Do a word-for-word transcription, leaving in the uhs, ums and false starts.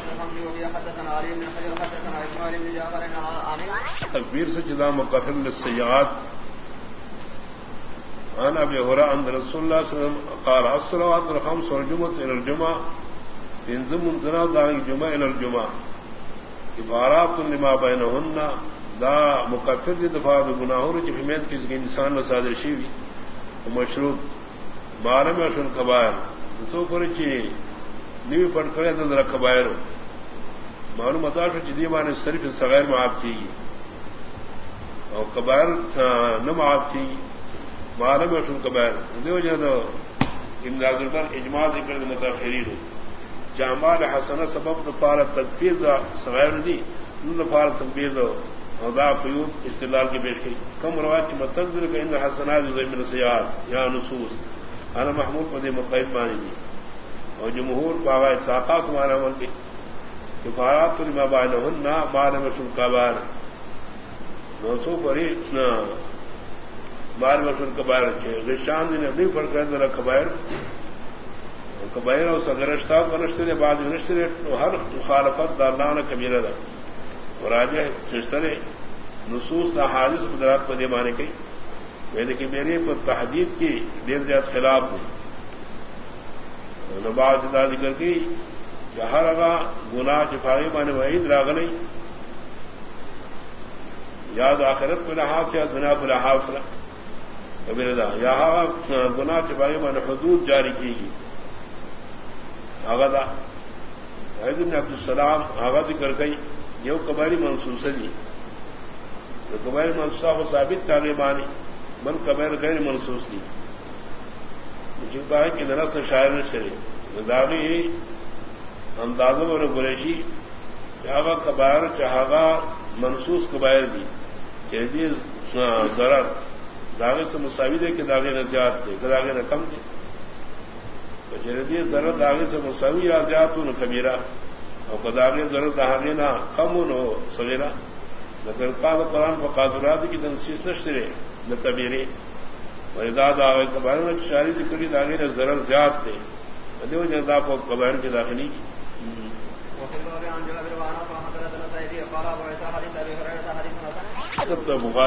تکبیر سے جدا مکفر للسیئات عن ابي هريره ان رسول الله صلى الله عليه وسلم قال الصلوات الخمس والجمعه الى الجمعه ينزم الدنا دار الجمعه الى الجمعه عبارات لما بينهن دا مکفر دفاع گناہوں کی حمایت کی انسان میں صادر شیوی مشروط بارہ میں اشن کبائر تو پر چی نیوی پڑھ کرے تو ذرا کبائر معلوم بتا جدی مانے صرف صغیر معاف کی اور کبائر نہ معاف کی بارہ میں اشن کبائر دیو جد امداد البر اجماع ذکر متاخرین جامع حسنہ سبب دفار تکفیر دا صغیر دی دفار تکبیر دا ادا قیود استدلال کی پیش کی کم روایت کی متقدر کہ ان حسنات من سیئات یا نصوص انا محمود پدے مقید مانی دی اور جمہور باغ اطلاقات ہمارا عمل کی کفارات لما بینہن مال مشن کبائر نوسو پری مال مشن کبائر کے غشان نے نہیں فرق ہے ذرا کبائر کبائر اور سگرشتا ونشترے بعد ونشترے ہر مخالفت دارنان کبیرہ دا راجہ چشترے نصوص دا حادث بدرات پدے مانے کی میں دیکھی میری کو تحدید کی دیر زیاد خلاف دی نباز دا ذکر کی جہاں لگا گناہ چفائی مانے وعید راگ نہیں یاد آخرت پہ لحاظ سے دنیا پہ لحاظ سے کبیر دا یہاں گناہ چفائی مانے حدود جاری کی گی آغا دا عید بن عبدالسلام آغا ذکر گئی یہ کباری منصوص دی کبیر منصوصہ کو ثابت طالبانی بل کبیر غیر منصوص دی مجھے کہا کہ درست شاعر نے شرے داغی اندازوں اور قریشی چاہا کبائر چاہا منصوص کبائر دی چہدی ضرر داغے سے مساوی دے کہ داغے نہ زیاد دے کہ داغے نہ کم دے چہدی ضرر داغے سے مساوی یا زیاد تو نہ کبیرہ اور کداغے ضرورت دہانے نہ کم نو سویرا نہ قرآن قرآن فقادرات کی تنسیس نشرے نہ کبیرے اور داد آگے کبائر میں شاری ذکری داغے نے ضرر زیاد دے دیو جنتا کو کبائر کی داخلی کی